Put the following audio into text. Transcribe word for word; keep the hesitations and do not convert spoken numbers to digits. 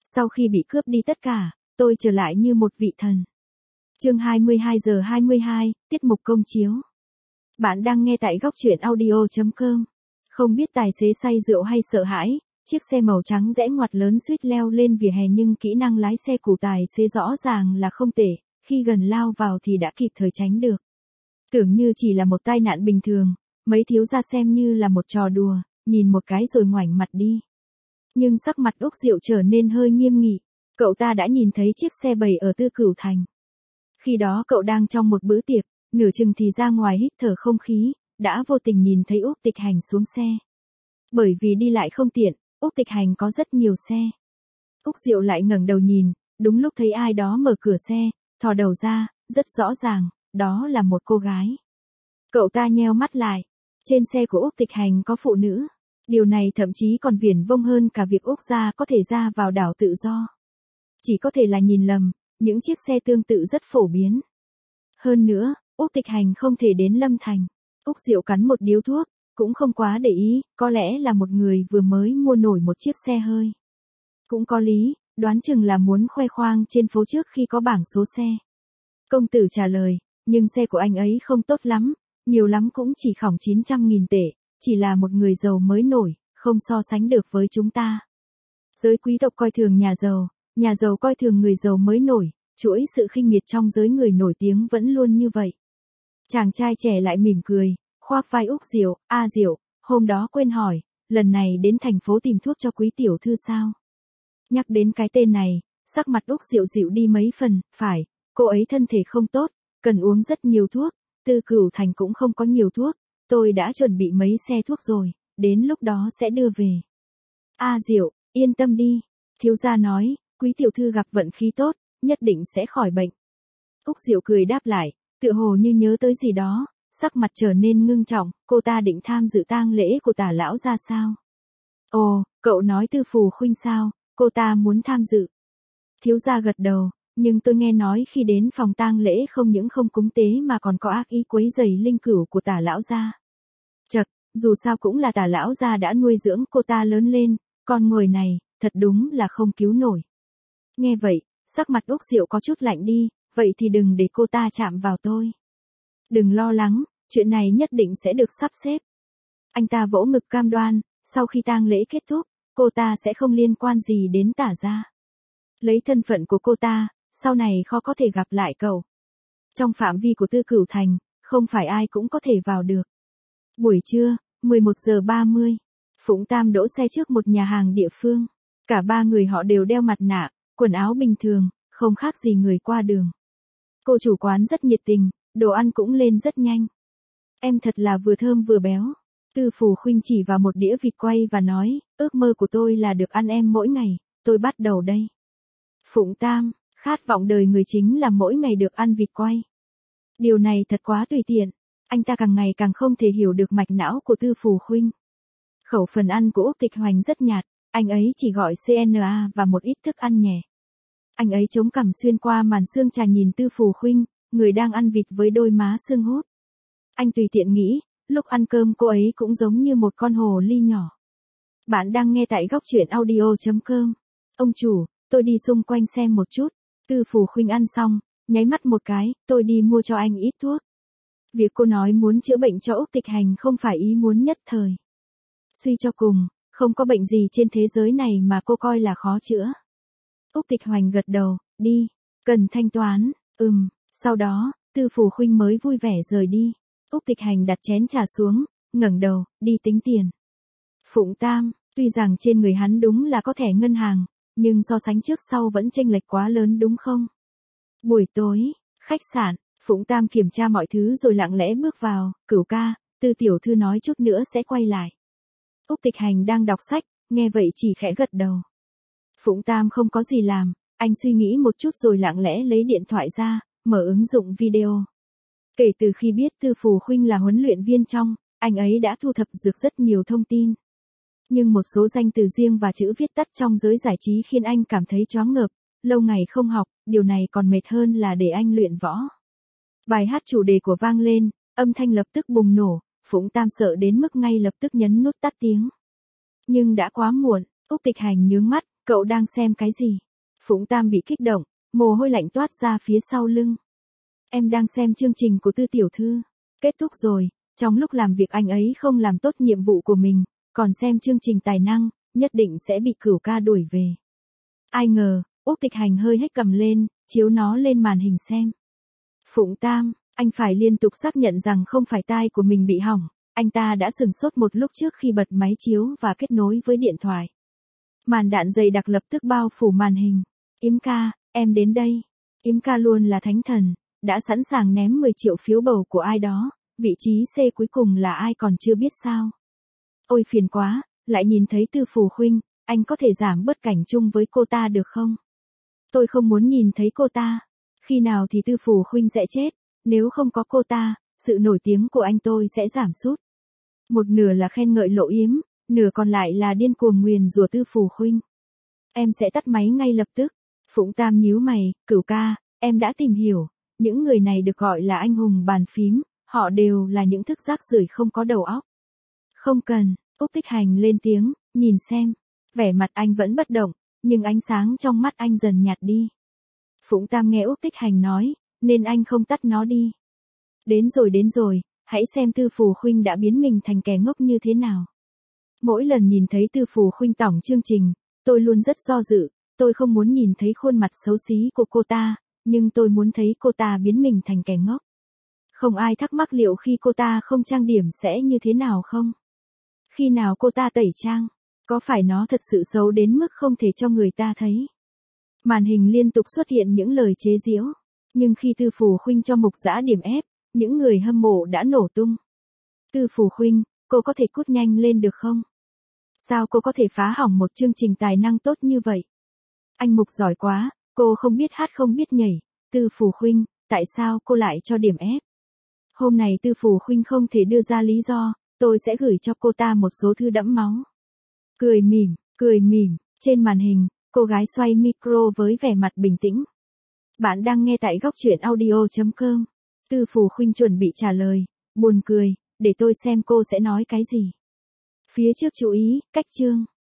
Sau khi bị cướp đi tất cả, tôi trở lại như một vị thần. Chương hai mươi hai giờ hai mươi hai, tiết mục công chiếu. Bạn đang nghe tại góc truyện audio chấm com. Không biết tài xế say rượu hay sợ hãi, chiếc xe màu trắng rẽ ngoặt lớn suýt leo lên vỉa hè nhưng kỹ năng lái xe của tài xế rõ ràng là không tệ, khi gần lao vào thì đã kịp thời tránh được. Tưởng như chỉ là một tai nạn bình thường, mấy thiếu gia xem như là một trò đùa, nhìn một cái rồi ngoảnh mặt đi. Nhưng sắc mặt Úc Diệu trở nên hơi nghiêm nghị, cậu ta đã nhìn thấy chiếc xe bầy ở Tư Cửu Thành. Khi đó cậu đang trong một bữa tiệc, nửa chừng thì ra ngoài hít thở không khí, đã vô tình nhìn thấy Úc Tịch Hành xuống xe. Bởi vì đi lại không tiện, Úc Tịch Hành có rất nhiều xe. Úc Diệu lại ngẩng đầu nhìn, đúng lúc thấy ai đó mở cửa xe, thò đầu ra, rất rõ ràng, đó là một cô gái. Cậu ta nheo mắt lại, trên xe của Úc Tịch Hành có phụ nữ. Điều này thậm chí còn viển vông hơn cả việc Úc gia có thể ra vào đảo tự do. Chỉ có thể là nhìn lầm, những chiếc xe tương tự rất phổ biến. Hơn nữa, Úc Tịch Hành không thể đến Lâm Thành. Úc Diệu cắn một điếu thuốc, cũng không quá để ý, có lẽ là một người vừa mới mua nổi một chiếc xe hơi. Cũng có lý, đoán chừng là muốn khoe khoang trên phố trước khi có bảng số xe. Công tử trả lời, nhưng xe của anh ấy không tốt lắm, nhiều lắm cũng chỉ khỏng chín trăm nghìn tệ, chỉ là một người giàu mới nổi, không so sánh được với chúng ta. Giới quý tộc coi thường nhà giàu, nhà giàu coi thường người giàu mới nổi, chuỗi sự khinh miệt trong giới người nổi tiếng vẫn luôn như vậy. Chàng trai trẻ lại mỉm cười, khoác vai Úc Diệu, a Diệu, hôm đó quên hỏi, lần này đến thành phố tìm thuốc cho quý tiểu thư sao? Nhắc đến cái tên này, sắc mặt Úc Diệu dịu đi mấy phần, phải, cô ấy thân thể không tốt, cần uống rất nhiều thuốc, Tư Cửu Thành cũng không có nhiều thuốc, tôi đã chuẩn bị mấy xe thuốc rồi, đến lúc đó sẽ đưa về. A Diệu, yên tâm đi, thiếu gia nói, quý tiểu thư gặp vận khí tốt, nhất định sẽ khỏi bệnh. Úc Diệu cười đáp lại, tựa hồ như nhớ tới gì đó, sắc mặt trở nên ngưng trọng, cô ta định tham dự tang lễ của Tả lão gia sao? Ồ, cậu nói Tư Phù Khuynh sao, cô ta muốn tham dự. Thiếu gia gật đầu, nhưng tôi nghe nói khi đến phòng tang lễ không những không cúng tế mà còn có ác ý quấy rầy linh cữu của Tả lão gia. Chậc, dù sao cũng là Tả lão gia đã nuôi dưỡng cô ta lớn lên, con người này, thật đúng là không cứu nổi. Nghe vậy, sắc mặt Úc Diệu có chút lạnh đi, vậy thì đừng để cô ta chạm vào tôi. Đừng lo lắng, chuyện này nhất định sẽ được sắp xếp. Anh ta vỗ ngực cam đoan, sau khi tang lễ kết thúc, cô ta sẽ không liên quan gì đến Tả gia. Lấy thân phận của cô ta, sau này khó có thể gặp lại cậu. Trong phạm vi của Tư Cửu Thành, không phải ai cũng có thể vào được. Buổi trưa, mười một giờ ba mươi, Phụng Tam đỗ xe trước một nhà hàng địa phương. Cả ba người họ đều đeo mặt nạ, quần áo bình thường, không khác gì người qua đường. Cô chủ quán rất nhiệt tình, đồ ăn cũng lên rất nhanh. Em thật là vừa thơm vừa béo. Tư Phù Khuynh chỉ vào một đĩa vịt quay và nói, ước mơ của tôi là được ăn em mỗi ngày, tôi bắt đầu đây. Phụng Tam, khát vọng đời người chính là mỗi ngày được ăn vịt quay. Điều này thật quá tùy tiện, anh ta càng ngày càng không thể hiểu được mạch não của Tư Phù Khuynh. Khẩu phần ăn của Úc Tịch Hoành rất nhạt, anh ấy chỉ gọi xê en a và một ít thức ăn nhẹ. Anh ấy chống cằm xuyên qua màn sương trà nhìn Tư Phù Khuynh, người đang ăn vịt với đôi má sưng húp. Anh tùy tiện nghĩ, lúc ăn cơm cô ấy cũng giống như một con hồ ly nhỏ. Bạn đang nghe tại góc truyện audio chấm com. Ông chủ, tôi đi xung quanh xem một chút. Tư Phù Khuynh ăn xong, nháy mắt một cái, tôi đi mua cho anh ít thuốc. Việc cô nói muốn chữa bệnh cho Úc Tịch Hành không phải ý muốn nhất thời. Suy cho cùng, không có bệnh gì trên thế giới này mà cô coi là khó chữa. Úc Tịch Hoành gật đầu, đi, cần thanh toán, ừm, sau đó, Tư Phù Khuynh mới vui vẻ rời đi. Úc Tịch Hành đặt chén trà xuống, ngẩng đầu, đi tính tiền. Phụng Tam, tuy rằng trên người hắn đúng là có thẻ ngân hàng, nhưng so sánh trước sau vẫn chênh lệch quá lớn đúng không? Buổi tối, khách sạn, Phụng Tam kiểm tra mọi thứ rồi lặng lẽ bước vào, Cửu ca, Tư tiểu thư nói chút nữa sẽ quay lại. Úc Tịch Hành đang đọc sách, nghe vậy chỉ khẽ gật đầu. Phụng Tam không có gì làm, anh suy nghĩ một chút rồi lặng lẽ lấy điện thoại ra, mở ứng dụng video. Kể từ khi biết Tư Phù Khuynh là huấn luyện viên trong, anh ấy đã thu thập được rất nhiều thông tin. Nhưng một số danh từ riêng và chữ viết tắt trong giới giải trí khiến anh cảm thấy choáng ngợp, lâu ngày không học, điều này còn mệt hơn là để anh luyện võ. Bài hát chủ đề của vang lên, âm thanh lập tức bùng nổ, Phụng Tam sợ đến mức ngay lập tức nhấn nút tắt tiếng. Nhưng đã quá muộn, Úc Tịch Hành nhướng mắt, Cậu đang xem cái gì? Phụng Tam bị kích động, mồ hôi lạnh toát ra phía sau lưng. Em đang xem chương trình của Tư tiểu thư. Kết thúc rồi, trong lúc làm việc anh ấy không làm tốt nhiệm vụ của mình, còn xem chương trình tài năng, nhất định sẽ bị Cửu ca đuổi về. Ai ngờ, Úc Tịch Hành hơi hếch cầm lên, chiếu nó lên màn hình xem. Phụng Tam, anh phải liên tục xác nhận rằng không phải tai của mình bị hỏng, anh ta đã sừng sốt một lúc trước khi bật máy chiếu và kết nối với điện thoại. Màn đạn dày đặc lập tức bao phủ màn hình. Yếm ca, em đến đây. Yếm ca luôn là thánh thần, đã sẵn sàng ném mười triệu phiếu bầu của ai đó, vị trí C cuối cùng là ai còn chưa biết sao. Ôi phiền quá, lại nhìn thấy Tư Phù Khuynh, anh có thể giảm bớt cảnh chung với cô ta được không? Tôi không muốn nhìn thấy cô ta. Khi nào thì Tư Phù Khuynh sẽ chết, nếu không có cô ta, sự nổi tiếng của anh tôi sẽ giảm sút. Một nửa là khen ngợi Lộ Yếm, nửa còn lại là điên cuồng nguyền rủa Tư Phù Khuynh. Em sẽ tắt máy ngay lập tức. Phụng Tam nhíu mày, Cửu ca, em đã tìm hiểu, những người này được gọi là anh hùng bàn phím, họ đều là những thức rác rưởi không có đầu óc. Không cần, Úc Tích Hành lên tiếng, nhìn xem. Vẻ mặt anh vẫn bất động, nhưng ánh sáng trong mắt anh dần nhạt đi. Phụng Tam nghe Úc Tích Hành nói, nên anh không tắt nó đi. Đến rồi đến rồi, hãy xem Tư Phù Khuynh đã biến mình thành kẻ ngốc như thế nào. Mỗi lần nhìn thấy Tư Phù Khuynh tổng chương trình, tôi luôn rất do dự, tôi không muốn nhìn thấy khuôn mặt xấu xí của cô ta, nhưng tôi muốn thấy cô ta biến mình thành kẻ ngốc. Không ai thắc mắc liệu khi cô ta không trang điểm sẽ như thế nào không? Khi nào cô ta tẩy trang, có phải nó thật sự xấu đến mức không thể cho người ta thấy? Màn hình liên tục xuất hiện những lời chế giễu, nhưng khi Tư Phù Khuynh cho Mục Dã điểm ép, những người hâm mộ đã nổ tung. Tư Phù Khuynh, cô có thể cút nhanh lên được không? Sao cô có thể phá hỏng một chương trình tài năng tốt như vậy? Anh Mục giỏi quá, cô không biết hát không biết nhảy. Tư Phù Khuynh, tại sao cô lại cho điểm ép? Hôm này Tư Phù Khuynh không thể đưa ra lý do, tôi sẽ gửi cho cô ta một số thư đẫm máu. Cười mỉm, cười mỉm, trên màn hình, cô gái xoay micro với vẻ mặt bình tĩnh. Bạn đang nghe tại góc truyện audio chấm com. Tư Phù Khuynh chuẩn bị trả lời, buồn cười, để tôi xem cô sẽ nói cái gì. Phía trước chú ý, cách chương.